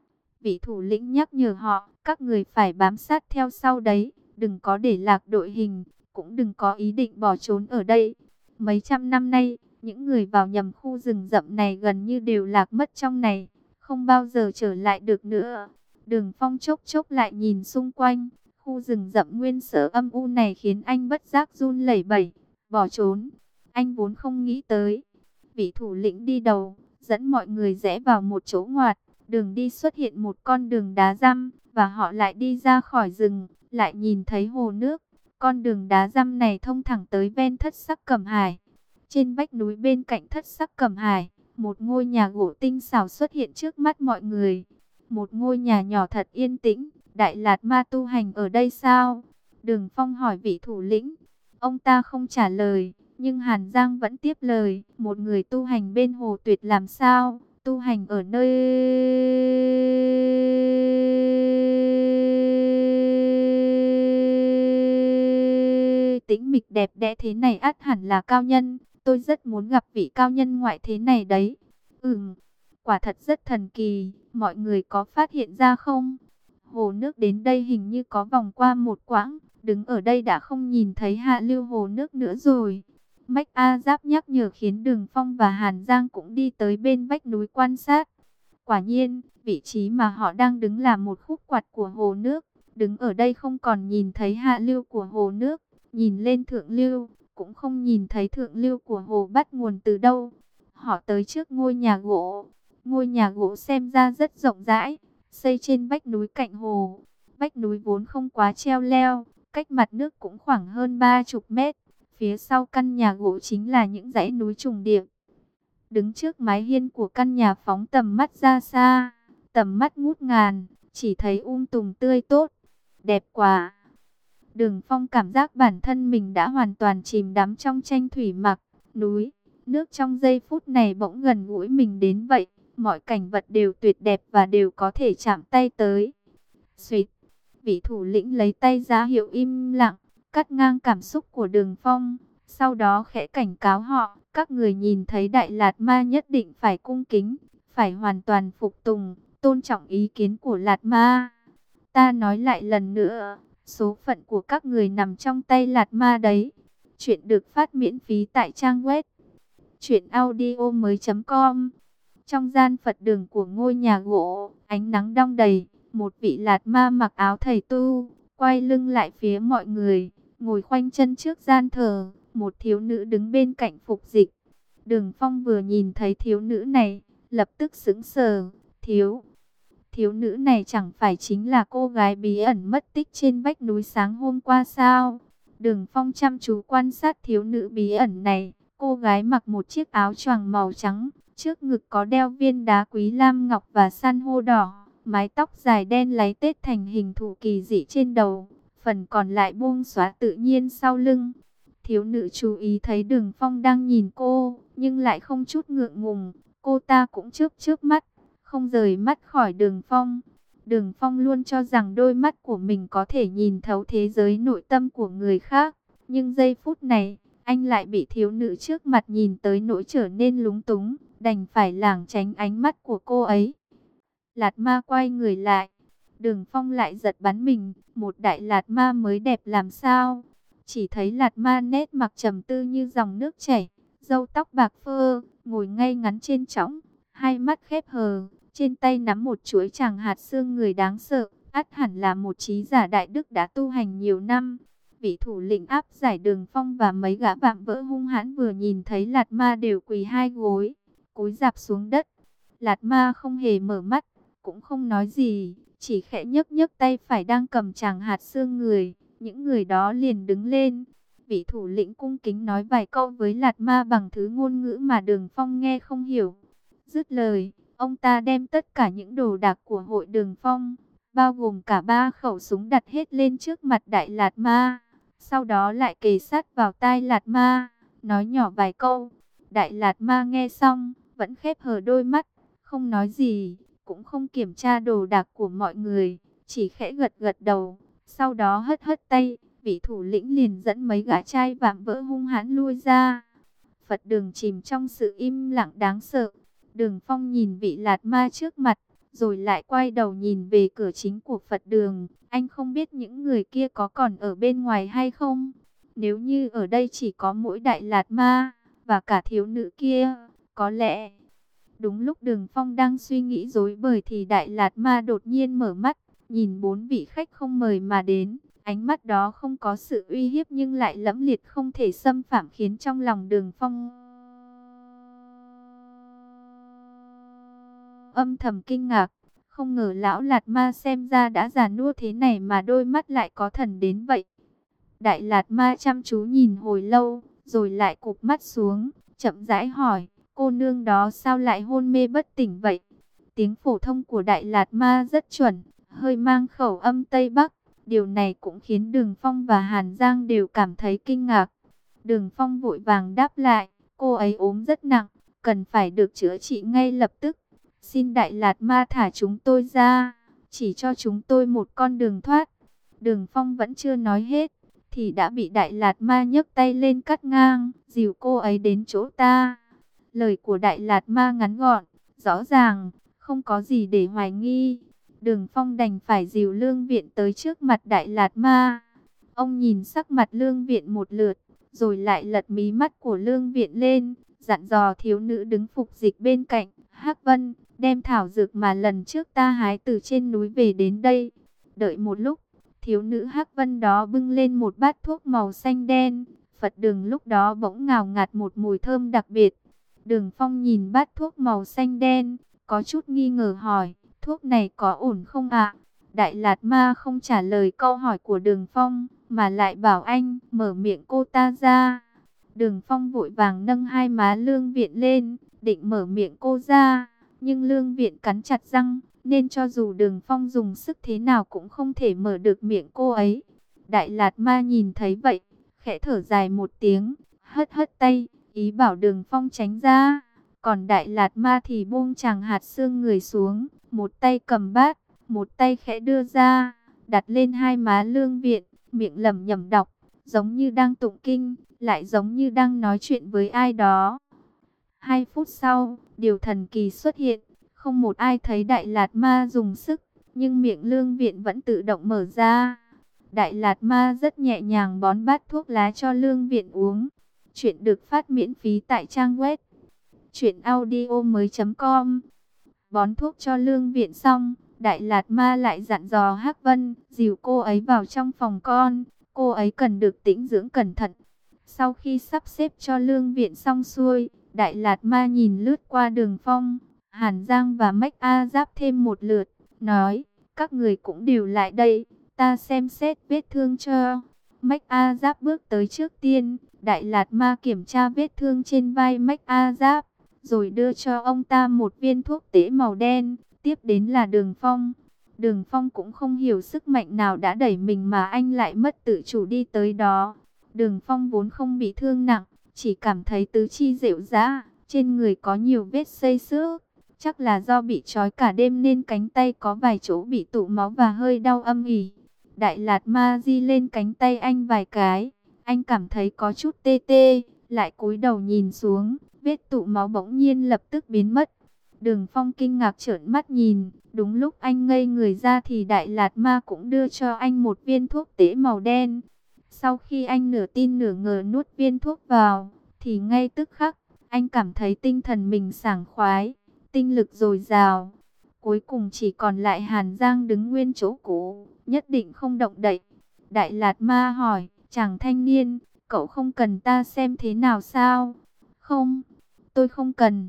Vị thủ lĩnh nhắc nhở họ, các người phải bám sát theo sau đấy, đừng có để lạc đội hình, cũng đừng có ý định bỏ trốn ở đây. Mấy trăm năm nay, những người vào nhầm khu rừng rậm này gần như đều lạc mất trong này, không bao giờ trở lại được nữa. Đường Phong chốc chốc lại nhìn xung quanh, khu rừng rậm nguyên sở âm u này khiến anh bất giác run lẩy bẩy, bỏ trốn. Anh vốn không nghĩ tới. Vị thủ lĩnh đi đầu, dẫn mọi người rẽ vào một chỗ ngoặt. Đường đi xuất hiện một con đường đá răm, và họ lại đi ra khỏi rừng, lại nhìn thấy hồ nước. Con đường đá răm này thông thẳng tới ven Thất Sắc Cẩm Hải. Trên vách núi bên cạnh Thất Sắc Cẩm Hải, một ngôi nhà gỗ tinh xảo xuất hiện trước mắt mọi người. Một ngôi nhà nhỏ thật yên tĩnh. Đại Lạt Ma tu hành ở đây sao? Đường Phong hỏi vị thủ lĩnh. Ông ta không trả lời. Nhưng Hàn Giang vẫn tiếp lời, một người tu hành bên hồ tuyệt làm sao, tu hành ở nơi tĩnh mịch đẹp đẽ thế này ắt hẳn là cao nhân, tôi rất muốn gặp vị cao nhân ngoại thế này đấy. Ừm, Quả thật rất thần kỳ, mọi người có phát hiện ra không? Hồ nước đến đây hình như có vòng qua một quãng, đứng ở đây đã không nhìn thấy hạ lưu hồ nước nữa rồi. Mách A Giáp nhắc nhở khiến Đường Phong và Hàn Giang cũng đi tới bên vách núi quan sát. Quả nhiên, vị trí mà họ đang đứng là một khúc quạt của hồ nước. Đứng ở đây không còn nhìn thấy hạ lưu của hồ nước, nhìn lên thượng lưu, cũng không nhìn thấy thượng lưu của hồ bắt nguồn từ đâu. Họ tới trước ngôi nhà gỗ. Ngôi nhà gỗ xem ra rất rộng rãi, xây trên vách núi cạnh hồ. Vách núi vốn không quá treo leo, cách mặt nước cũng khoảng hơn ba chục mét. Phía sau căn nhà gỗ chính là những dãy núi trùng điệp. Đứng trước mái hiên của căn nhà phóng tầm mắt ra xa, tầm mắt ngút ngàn, chỉ thấy um tùm tươi tốt, đẹp quá. Đường Phong cảm giác bản thân mình đã hoàn toàn chìm đắm trong tranh thủy mặc, núi, nước trong giây phút này bỗng gần gũi mình đến vậy. Mọi cảnh vật đều tuyệt đẹp và đều có thể chạm tay tới. Xuyệt, vị thủ lĩnh lấy tay ra hiệu im lặng, cắt ngang cảm xúc của Đường Phong. Sau đó khẽ cảnh cáo họ, các người nhìn thấy Đại Lạt Ma nhất định phải cung kính, phải hoàn toàn phục tùng, tôn trọng ý kiến của Lạt Ma. Ta nói lại lần nữa, số phận của các người nằm trong tay Lạt Ma đấy. Chuyện được phát miễn phí tại trang web truyện audio mới chấm com. Trong gian Phật đường của ngôi nhà gỗ, ánh nắng đong đầy, một vị Lạt Ma mặc áo thầy tu, quay lưng lại phía mọi người, ngồi khoanh chân trước gian thờ, một thiếu nữ đứng bên cạnh phục dịch. Đường Phong vừa nhìn thấy thiếu nữ này, lập tức sững sờ, thiếu. Thiếu nữ này chẳng phải chính là cô gái bí ẩn mất tích trên vách núi sáng hôm qua sao? Đường Phong chăm chú quan sát thiếu nữ bí ẩn này, cô gái mặc một chiếc áo choàng màu trắng, trước ngực có đeo viên đá quý lam ngọc và san hô đỏ, mái tóc dài đen láy tết thành hình thù kỳ dị trên đầu, phần còn lại buông xóa tự nhiên sau lưng. Thiếu nữ chú ý thấy Đường Phong đang nhìn cô, nhưng lại không chút ngượng ngùng, cô ta cũng chớp chớp mắt, không rời mắt khỏi Đường Phong. Đường Phong luôn cho rằng đôi mắt của mình có thể nhìn thấu thế giới nội tâm của người khác, nhưng giây phút này, anh lại bị thiếu nữ trước mặt nhìn tới nỗi trở nên lúng túng, đành phải lảng tránh ánh mắt của cô ấy. Lạt Ma quay người lại, Đường Phong lại giật bắn mình, một đại Lạt Ma mới đẹp làm sao? Chỉ thấy Lạt Ma nét mặt trầm tư như dòng nước chảy, râu tóc bạc phơ, ngồi ngay ngắn trên chõng, hai mắt khép hờ, trên tay nắm một chuỗi tràng hạt xương người đáng sợ, ắt hẳn là một trí giả đại đức đã tu hành nhiều năm. Vị thủ lĩnh áp giải Đường Phong và mấy gã vạm vỡ hung hãn vừa nhìn thấy Lạt Ma đều quỳ hai gối, cúi rạp xuống đất. Lạt Ma không hề mở mắt, cũng không nói gì, chỉ khẽ nhấc nhấc tay phải đang cầm tràng hạt xương người. Những người đó liền đứng lên. Vị thủ lĩnh cung kính nói vài câu với Lạt Ma bằng thứ ngôn ngữ mà Đường Phong nghe không hiểu. Dứt lời, ông ta đem tất cả những đồ đạc của hội Đường Phong, bao gồm cả ba khẩu súng đặt hết lên trước mặt Đại Lạt Ma. Sau đó lại kề sát vào tai Lạt Ma, nói nhỏ vài câu. Đại Lạt Ma nghe xong, vẫn khép hờ đôi mắt, không nói gì, cũng không kiểm tra đồ đạc của mọi người, chỉ khẽ gật gật đầu. Sau đó hất hất tay, vị thủ lĩnh liền dẫn mấy gã trai vạm vỡ hung hãn lui ra. Phật đường chìm trong sự im lặng đáng sợ. Đường Phong nhìn vị Lạt Ma trước mặt, rồi lại quay đầu nhìn về cửa chính của Phật đường. Anh không biết những người kia có còn ở bên ngoài hay không. Nếu như ở đây chỉ có mỗi Đại Lạt Ma và cả thiếu nữ kia, có lẽ... Đúng lúc Đường Phong đang suy nghĩ rối bời thì Đại Lạt Ma đột nhiên mở mắt, nhìn bốn vị khách không mời mà đến. Ánh mắt đó không có sự uy hiếp nhưng lại lẫm liệt không thể xâm phạm, khiến trong lòng Đường Phong âm thầm kinh ngạc. Không ngờ lão Lạt Ma xem ra đã già nua thế này mà đôi mắt lại có thần đến vậy. Đại Lạt Ma chăm chú nhìn hồi lâu, rồi lại cụp mắt xuống, chậm rãi hỏi, cô nương đó sao lại hôn mê bất tỉnh vậy? Tiếng phổ thông của Đại Lạt Ma rất chuẩn, hơi mang khẩu âm Tây Bắc. Điều này cũng khiến Đường Phong và Hàn Giang đều cảm thấy kinh ngạc. Đường Phong vội vàng đáp lại, cô ấy ốm rất nặng, cần phải được chữa trị ngay lập tức. Xin Đại Lạt Ma thả chúng tôi ra, chỉ cho chúng tôi một con đường thoát. Đường Phong vẫn chưa nói hết, thì đã bị Đại Lạt Ma nhấc tay lên cắt ngang, dìu cô ấy đến chỗ ta. Lời của Đại Lạt Ma ngắn gọn, rõ ràng, không có gì để hoài nghi. Đường Phong đành phải dìu Lương Viện tới trước mặt Đại Lạt Ma. Ông nhìn sắc mặt Lương Viện một lượt, rồi lại lật mí mắt của Lương Viện lên, dặn dò thiếu nữ đứng phục dịch bên cạnh. Hắc Vân, đem thảo dược mà lần trước ta hái từ trên núi về đến đây. Đợi một lúc, thiếu nữ Hắc Vân đó bưng lên một bát thuốc màu xanh đen. Phật Đường lúc đó bỗng ngào ngạt một mùi thơm đặc biệt. Đường Phong nhìn bát thuốc màu xanh đen, có chút nghi ngờ hỏi, thuốc này có ổn không ạ? Đại Lạt Ma không trả lời câu hỏi của Đường Phong, mà lại bảo anh mở miệng cô ta ra. Đường Phong vội vàng nâng hai má Lương Viện lên, định mở miệng cô ra, nhưng Lương Viện cắn chặt răng, nên cho dù Đường Phong dùng sức thế nào cũng không thể mở được miệng cô ấy. Đại Lạt Ma nhìn thấy vậy, khẽ thở dài một tiếng, hất hất tay, ý bảo Đường Phong tránh ra. Còn Đại Lạt Ma thì buông chàng hạt xương người xuống, một tay cầm bát, một tay khẽ đưa ra, đặt lên hai má Lương Viện, miệng lẩm nhẩm đọc, giống như đang tụng kinh, lại giống như đang nói chuyện với ai đó. Hai phút sau, điều thần kỳ xuất hiện, không một ai thấy Đại Lạt Ma dùng sức, nhưng miệng Lương Viện vẫn tự động mở ra. Đại Lạt Ma rất nhẹ nhàng bón bát thuốc lá cho Lương Viện uống. Chuyện được phát miễn phí tại trang web truyện audio mới chấm com. Bón thuốc cho Lương Viện xong, Đại Lạt Ma lại dặn dò Hắc Vân, dìu cô ấy vào trong phòng con, cô ấy cần được tĩnh dưỡng cẩn thận. Sau khi sắp xếp cho Lương Viện xong xuôi, Đại Lạt Ma nhìn lướt qua Đường Phong, Hàn Giang và Mách A Giáp thêm một lượt, nói, các người cũng đều lại đây, ta xem xét vết thương cho. Mách A Giáp bước tới trước tiên, Đại Lạt Ma kiểm tra vết thương trên vai Mách A Giáp, rồi đưa cho ông ta một viên thuốc tễ màu đen, tiếp đến là Đường Phong. Đường Phong cũng không hiểu sức mạnh nào đã đẩy mình mà anh lại mất tự chủ đi tới đó. Đường Phong vốn không bị thương nặng, chỉ cảm thấy tứ chi rệu rã, trên người có nhiều vết xây xước. Chắc là do bị trói cả đêm nên cánh tay có vài chỗ bị tụ máu và hơi đau âm ỉ. Đại Lạt Ma di lên cánh tay anh vài cái, anh cảm thấy có chút tê tê, lại cúi đầu nhìn xuống, vết tụ máu bỗng nhiên lập tức biến mất. Đường Phong kinh ngạc trợn mắt nhìn, đúng lúc anh ngây người ra thì Đại Lạt Ma cũng đưa cho anh một viên thuốc tễ màu đen. Sau khi anh nửa tin nửa ngờ nuốt viên thuốc vào, thì ngay tức khắc, anh cảm thấy tinh thần mình sảng khoái, tinh lực dồi dào. Cuối cùng chỉ còn lại Hàn Giang đứng nguyên chỗ cũ, nhất định không động đậy. Đại Lạt Ma hỏi, chàng thanh niên, cậu không cần ta xem thế nào sao? Không, tôi không cần.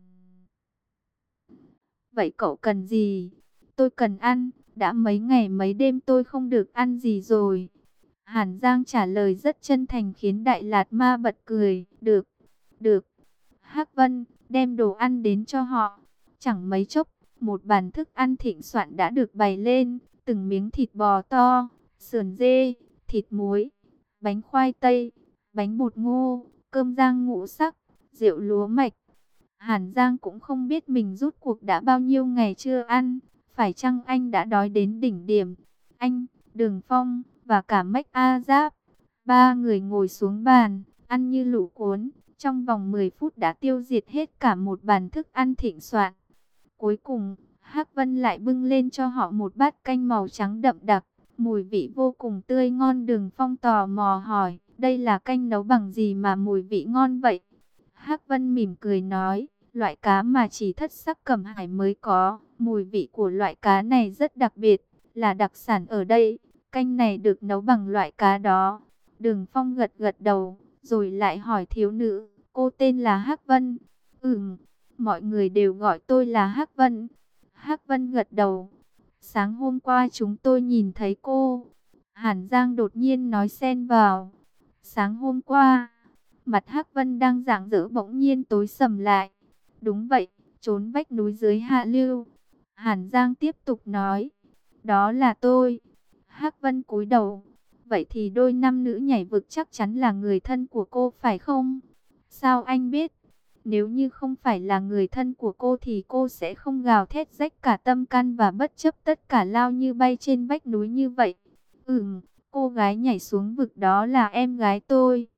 Vậy cậu cần gì? Tôi cần ăn, đã mấy ngày mấy đêm tôi không được ăn gì rồi. Hàn Giang trả lời rất chân thành khiến Đại Lạt Ma bật cười. Được, được. Hắc Vân, đem đồ ăn đến cho họ. Chẳng mấy chốc, một bàn thức ăn thịnh soạn đã được bày lên. Từng miếng thịt bò to, sườn dê, thịt muối, bánh khoai tây, bánh bột ngô, cơm rang ngũ sắc, rượu lúa mạch. Hàn Giang cũng không biết mình rút cuộc đã bao nhiêu ngày chưa ăn. Phải chăng anh đã đói đến đỉnh điểm? Anh, Đường Phong và cả Mách A Giáp, ba người ngồi xuống bàn, ăn như lũ cuốn. Trong vòng mười phút đã tiêu diệt hết cả một bàn thức ăn thịnh soạn. Cuối cùng, Hắc Vân lại bưng lên cho họ một bát canh màu trắng đậm đặc, mùi vị vô cùng tươi ngon. Đường Phong tò mò hỏi, đây là canh nấu bằng gì mà mùi vị ngon vậy? Hắc Vân mỉm cười nói, loại cá mà chỉ thất sắc Cẩm Hải mới có, mùi vị của loại cá này rất đặc biệt, là đặc sản ở đây. Canh này được nấu bằng loại cá đó. Đường Phong gật gật đầu, rồi lại hỏi thiếu nữ, cô tên là Hắc Vân? Ừm, mọi người đều gọi tôi là Hắc Vân. Hắc Vân gật đầu. Sáng hôm qua chúng tôi nhìn thấy cô. Hàn Giang đột nhiên nói xen vào. Sáng hôm qua, mặt Hắc Vân đang rạng rỡ bỗng nhiên tối sầm lại. Đúng vậy, trốn vách núi dưới hạ lưu. Hàn Giang tiếp tục nói, đó là tôi. Hắc Vân cúi đầu. Vậy thì đôi nam nữ nhảy vực chắc chắn là người thân của cô phải không? Sao anh biết? Nếu như không phải là người thân của cô thì cô sẽ không gào thét rách cả tâm can và bất chấp tất cả lao như bay trên vách núi như vậy. Ừm, cô gái nhảy xuống vực đó là em gái tôi.